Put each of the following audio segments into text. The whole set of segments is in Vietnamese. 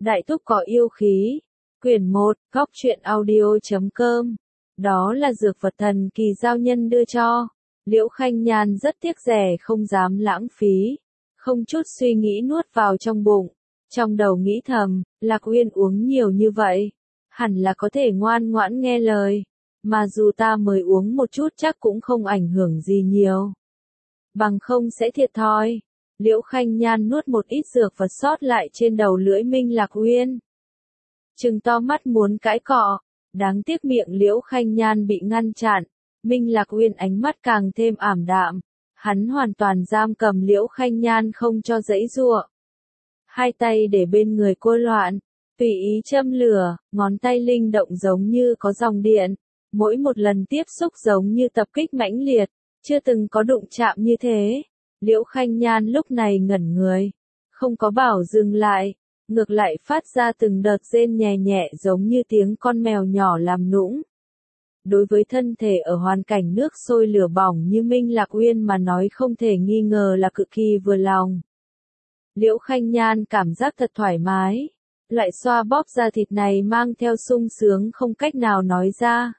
Đại thúc có yêu khí. Quyển 1, góc truyện audio.com. Đó là dược vật thần kỳ giao nhân đưa cho. Liễu Khanh Nhan rất tiếc rẻ không dám lãng phí. Không chút suy nghĩ nuốt vào trong bụng. Trong đầu nghĩ thầm, Lạc Uyên uống nhiều như vậy. Hẳn là có thể ngoan ngoãn nghe lời. Mà dù ta mới uống một chút chắc cũng không ảnh hưởng gì nhiều. Bằng không sẽ thiệt thòi. Liễu Khanh Nhan nuốt một ít dược vật sót lại trên đầu lưỡi Minh Lạc Uyên. Trừng to mắt muốn cãi cọ. Đáng tiếc miệng Liễu Khanh Nhan bị ngăn chặn. Minh Lạc Uyên ánh mắt càng thêm ảm đạm. Hắn hoàn toàn giam cầm Liễu Khanh Nhan không cho giãy giụa. Hai tay để bên người cô loạn. Tùy ý châm lửa, ngón tay linh động giống như có dòng điện. Mỗi một lần tiếp xúc giống như tập kích mãnh liệt. Chưa từng có đụng chạm như thế. Liễu Khanh Nhan lúc này ngẩn người. Không có bảo dừng lại. Ngược lại phát ra từng đợt rên nhẹ nhẹ giống như tiếng con mèo nhỏ làm nũng. Đối với thân thể ở hoàn cảnh nước sôi lửa bỏng như Minh Lạc Uyên mà nói không thể nghi ngờ là cực kỳ vừa lòng. Liễu Khanh Nhan cảm giác thật thoải mái. Loại xoa bóp da thịt này mang theo sung sướng không cách nào nói ra.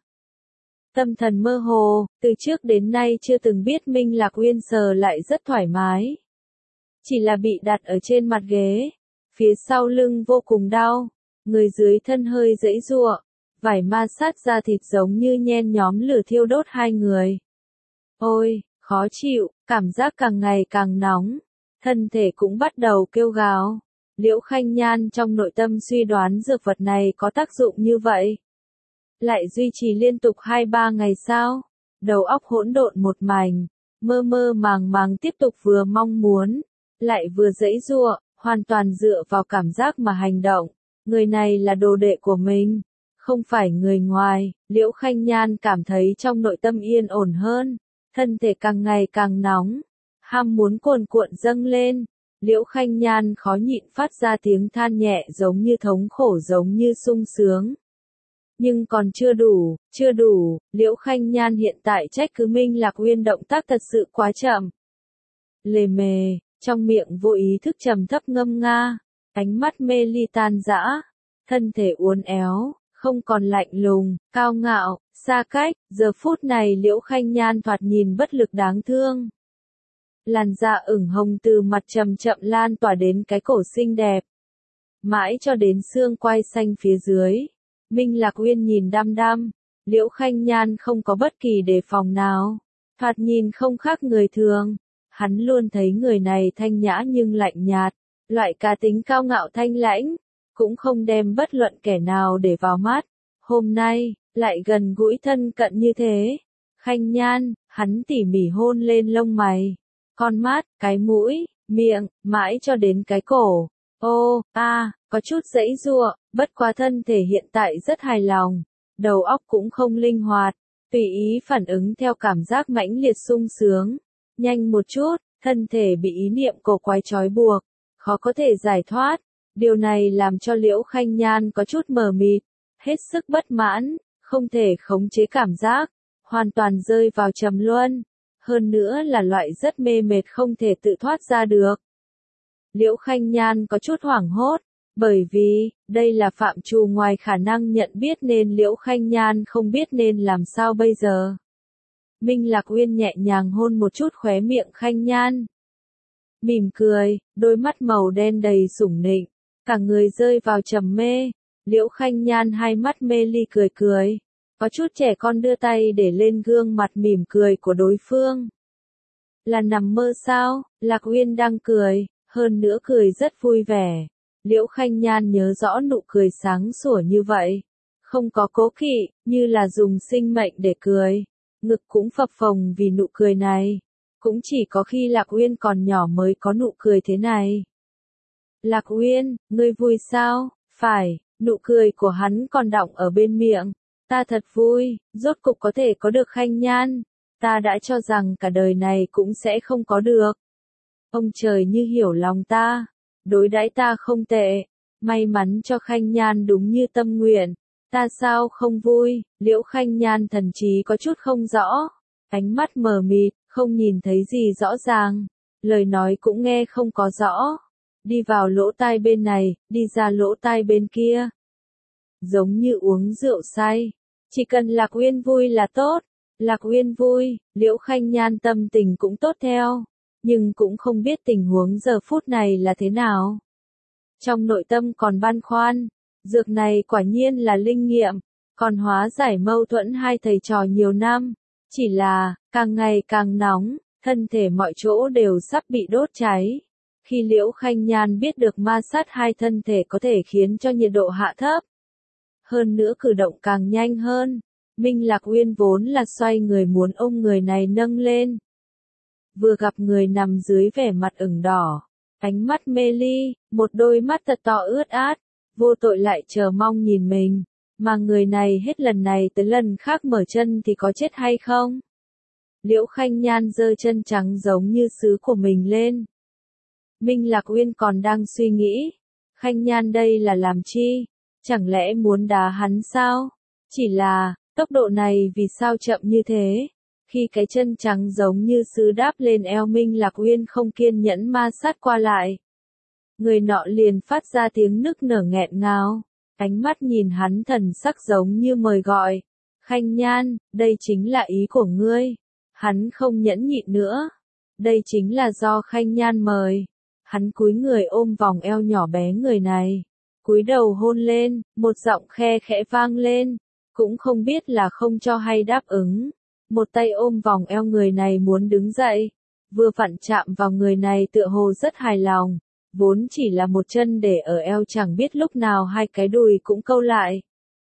Tâm thần mơ hồ, từ trước đến nay chưa từng biết Minh Lạc Uyên sờ lại rất thoải mái. Chỉ là bị đặt ở trên mặt ghế. Phía sau lưng vô cùng đau. Người dưới thân hơi giãy giụa. Vải ma sát da thịt giống như nhen nhóm lửa thiêu đốt hai người. Ôi, khó chịu, cảm giác càng ngày càng nóng. Thân thể cũng bắt đầu kêu gào. Liễu Khanh Nhan trong nội tâm suy đoán dược vật này có tác dụng như vậy. Lại duy trì liên tục 2-3 ngày sao? Đầu óc hỗn độn một mảnh, mơ mơ màng màng tiếp tục vừa mong muốn, lại vừa giãy giụa, hoàn toàn dựa vào cảm giác mà hành động. Người này là đồ đệ của mình, không phải người ngoài. Liễu Khanh Nhan cảm thấy trong nội tâm yên ổn hơn, thân thể càng ngày càng nóng, ham muốn cuồn cuộn dâng lên. Liễu Khanh Nhan khó nhịn phát ra tiếng than nhẹ giống như thống khổ giống như sung sướng. Nhưng còn chưa đủ, Liễu Khanh Nhan hiện tại trách cứ Minh Lạc Uyên động tác thật sự quá chậm. Lề mề, trong miệng vô ý thức trầm thấp ngâm nga, ánh mắt mê ly tan rã, thân thể uốn éo, không còn lạnh lùng, cao ngạo, xa cách, giờ phút này Liễu Khanh Nhan thoạt nhìn bất lực đáng thương. Làn da ửng hồng từ mặt chậm chậm lan tỏa đến cái cổ xinh đẹp. Mãi cho đến xương quai xanh phía dưới. Minh Lạc Uyên nhìn đăm đăm. Liễu Khanh Nhan không có bất kỳ đề phòng nào. Thoạt nhìn không khác người thường. Hắn luôn thấy người này thanh nhã nhưng lạnh nhạt. Loại cá tính cao ngạo thanh lãnh. Cũng không đem bất luận kẻ nào để vào mắt. Hôm nay, lại gần gũi thân cận như thế. Khanh Nhan, hắn tỉ mỉ hôn lên lông mày. Con mắt, cái mũi, miệng, mãi cho đến cái cổ. Ô, có chút giãy giụa, bất quá thân thể hiện tại rất hài lòng. Đầu óc cũng không linh hoạt, tùy ý phản ứng theo cảm giác mãnh liệt sung sướng. Nhanh một chút, thân thể bị ý niệm cổ quái trói buộc, khó có thể giải thoát. Điều này làm cho Liễu Khanh Nhan có chút mờ mịt, hết sức bất mãn, không thể khống chế cảm giác, hoàn toàn rơi vào trầm luân. Hơn nữa là loại rất mê mệt không thể tự thoát ra được. Liễu Khanh Nhan có chút hoảng hốt, bởi vì, đây là phạm trù ngoài khả năng nhận biết nên Liễu Khanh Nhan không biết nên làm sao bây giờ. Minh Lạc Uyên nhẹ nhàng hôn một chút khóe miệng Khanh Nhan. Mỉm cười, đôi mắt màu đen đầy sủng nịnh, cả người rơi vào trầm mê. Liễu Khanh Nhan hai mắt mê ly cười cười. Có chút trẻ con đưa tay để lên gương mặt mỉm cười của đối phương. Là nằm mơ sao? Lạc Uyên đang cười, hơn nữa cười rất vui vẻ. Liễu Khanh Nhan nhớ rõ nụ cười sáng sủa như vậy. Không có cố kỵ, như là dùng sinh mệnh để cười. Ngực cũng phập phồng vì nụ cười này. Cũng chỉ có khi Lạc Uyên còn nhỏ mới có nụ cười thế này. Lạc Uyên, ngươi vui sao? Phải, nụ cười của hắn còn đọng ở bên miệng. Ta thật vui, rốt cục có thể có được Khanh Nhan. Ta đã cho rằng cả đời này cũng sẽ không có được. Ông trời như hiểu lòng ta, đối đãi ta không tệ, may mắn cho Khanh Nhan đúng như tâm nguyện. Ta sao không vui? Liễu Khanh Nhan thần trí có chút không rõ, ánh mắt mờ mịt, không nhìn thấy gì rõ ràng, lời nói cũng nghe không có rõ. đi vào lỗ tai bên này, đi ra lỗ tai bên kia. Giống như uống rượu say, chỉ cần Lạc Uyên vui là tốt. Lạc Uyên vui, Liễu Khanh Nhan tâm tình cũng tốt theo, nhưng cũng không biết tình huống giờ phút này là thế nào. Trong nội tâm còn băn khoăn, dược này quả nhiên là linh nghiệm, còn hóa giải mâu thuẫn hai thầy trò nhiều năm, chỉ là, càng ngày càng nóng, thân thể mọi chỗ đều sắp bị đốt cháy. Khi Liễu Khanh Nhan biết được ma sát hai thân thể có thể khiến cho nhiệt độ hạ thấp, hơn nữa cử động càng nhanh hơn, Minh Lạc Uyên vốn là xoay người muốn ôm người này nâng lên. Vừa gặp người nằm dưới vẻ mặt ửng đỏ, ánh mắt mê ly, một đôi mắt thật to ướt át, vô tội lại chờ mong nhìn mình, mà người này hết lần này tới lần khác mở chân thì có chết hay không. Liễu Khanh Nhan giơ chân trắng giống như sứ của mình lên. Minh Lạc Uyên còn đang suy nghĩ, Khanh Nhan đây là làm chi, chẳng lẽ muốn đá hắn sao? Chỉ là, tốc độ này vì sao chậm như thế? Khi cái chân trắng giống như sứ đáp lên eo Minh Lạc Uyên không kiên nhẫn ma sát qua lại. Người nọ liền phát ra tiếng nức nở nghẹn ngào, ánh mắt nhìn hắn thần sắc giống như mời gọi. Khanh Nhan, đây chính là ý của ngươi. Hắn không nhẫn nhịn nữa. Đây chính là do Khanh Nhan mời. Hắn cúi người ôm vòng eo nhỏ bé người này. Cúi đầu hôn lên, một giọng khe khẽ vang lên. Cũng không biết là không cho hay đáp ứng. Một tay ôm vòng eo người này muốn đứng dậy. Vừa vặn chạm vào người này tựa hồ rất hài lòng. Vốn chỉ là một chân để ở eo chẳng biết lúc nào hai cái đùi cũng câu lại.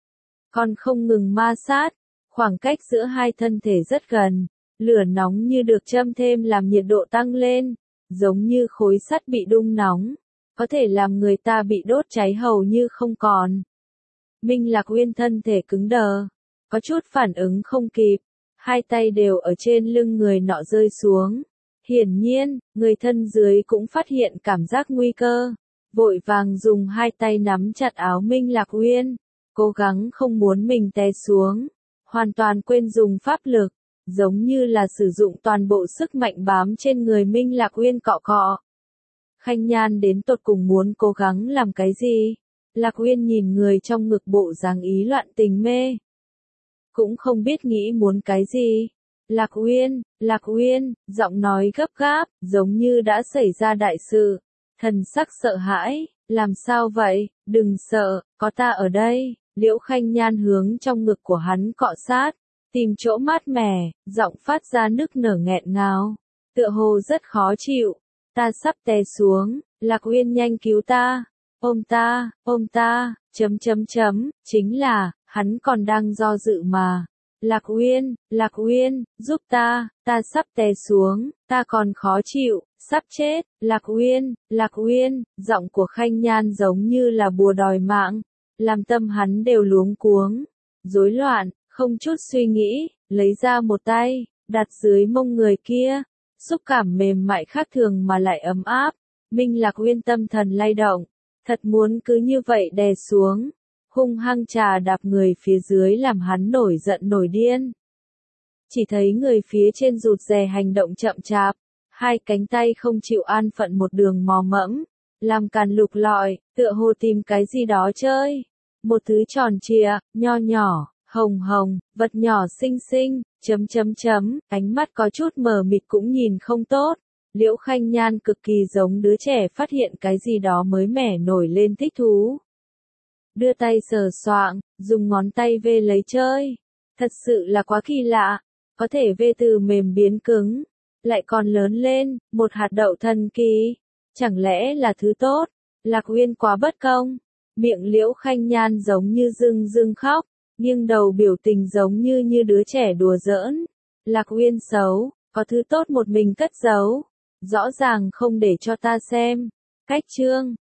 Còn không ngừng ma sát. Khoảng cách giữa hai thân thể rất gần. Lửa nóng như được châm thêm làm nhiệt độ tăng lên. Giống như khối sắt bị đun nóng. Có thể làm người ta bị đốt cháy hầu như không còn. Minh Lạc Uyên thân thể cứng đờ. Có chút phản ứng không kịp. Hai tay đều ở trên lưng người nọ rơi xuống. Hiển nhiên, người thân dưới cũng phát hiện cảm giác nguy cơ. Vội vàng dùng hai tay nắm chặt áo Minh Lạc Uyên. Cố gắng không muốn mình té xuống. Hoàn toàn quên dùng pháp lực. Giống như là sử dụng toàn bộ sức mạnh bám trên người Minh Lạc Uyên cọ cọ. Khanh Nhan đến tột cùng muốn cố gắng làm cái gì? Lạc Uyên nhìn người trong ngực bộ dáng ý loạn tình mê. Cũng không biết nghĩ muốn cái gì. Lạc Uyên, giọng nói gấp gáp, giống như đã xảy ra đại sự. Thần sắc sợ hãi, làm sao vậy, đừng sợ, có ta ở đây. Liễu Khanh Nhan hướng trong ngực của hắn cọ sát, tìm chỗ mát mẻ, giọng phát ra nức nở nghẹn ngào. Tựa hồ rất khó chịu, ta sắp té xuống, Lạc Uyên nhanh cứu ta, ôm ta, chính là, hắn còn đang do dự mà. Lạc Uyên, giúp ta sắp té xuống, ta còn khó chịu, sắp chết, Lạc Uyên, giọng của Khanh Nhan giống như là bùa đòi mạng, làm tâm hắn đều luống cuống, rối loạn, không chút suy nghĩ, lấy ra một tay, đặt dưới mông người kia, xúc cảm mềm mại khác thường mà lại ấm áp, Minh Lạc Uyên tâm thần lay động, thật muốn cứ như vậy đè xuống. Hung hăng trà đạp người phía dưới làm hắn nổi giận nổi điên. Chỉ thấy người phía trên rụt rè hành động chậm chạp, hai cánh tay không chịu an phận một đường mò mẫm, làm càn lục lọi, tựa hồ tìm cái gì đó chơi. Một thứ tròn trịa, nho nhỏ, hồng hồng, vật nhỏ xinh xinh, ánh mắt có chút mờ mịt cũng nhìn không tốt. Liễu Khanh Nhan cực kỳ giống đứa trẻ phát hiện cái gì đó mới mẻ nổi lên thích thú. Đưa tay sờ soạng, dùng ngón tay vê lấy chơi. Thật sự là quá kỳ lạ, có thể vê từ mềm biến cứng, lại còn lớn lên, một hạt đậu thần kỳ. Chẳng lẽ là thứ tốt? Lạc Uyên quá bất công. Miệng Liễu Khanh Nhan giống như rưng khóc, nhưng đầu biểu tình giống như đứa trẻ đùa giỡn. Lạc Uyên xấu, có thứ tốt một mình cất giấu, rõ ràng không để cho ta xem. Cách chương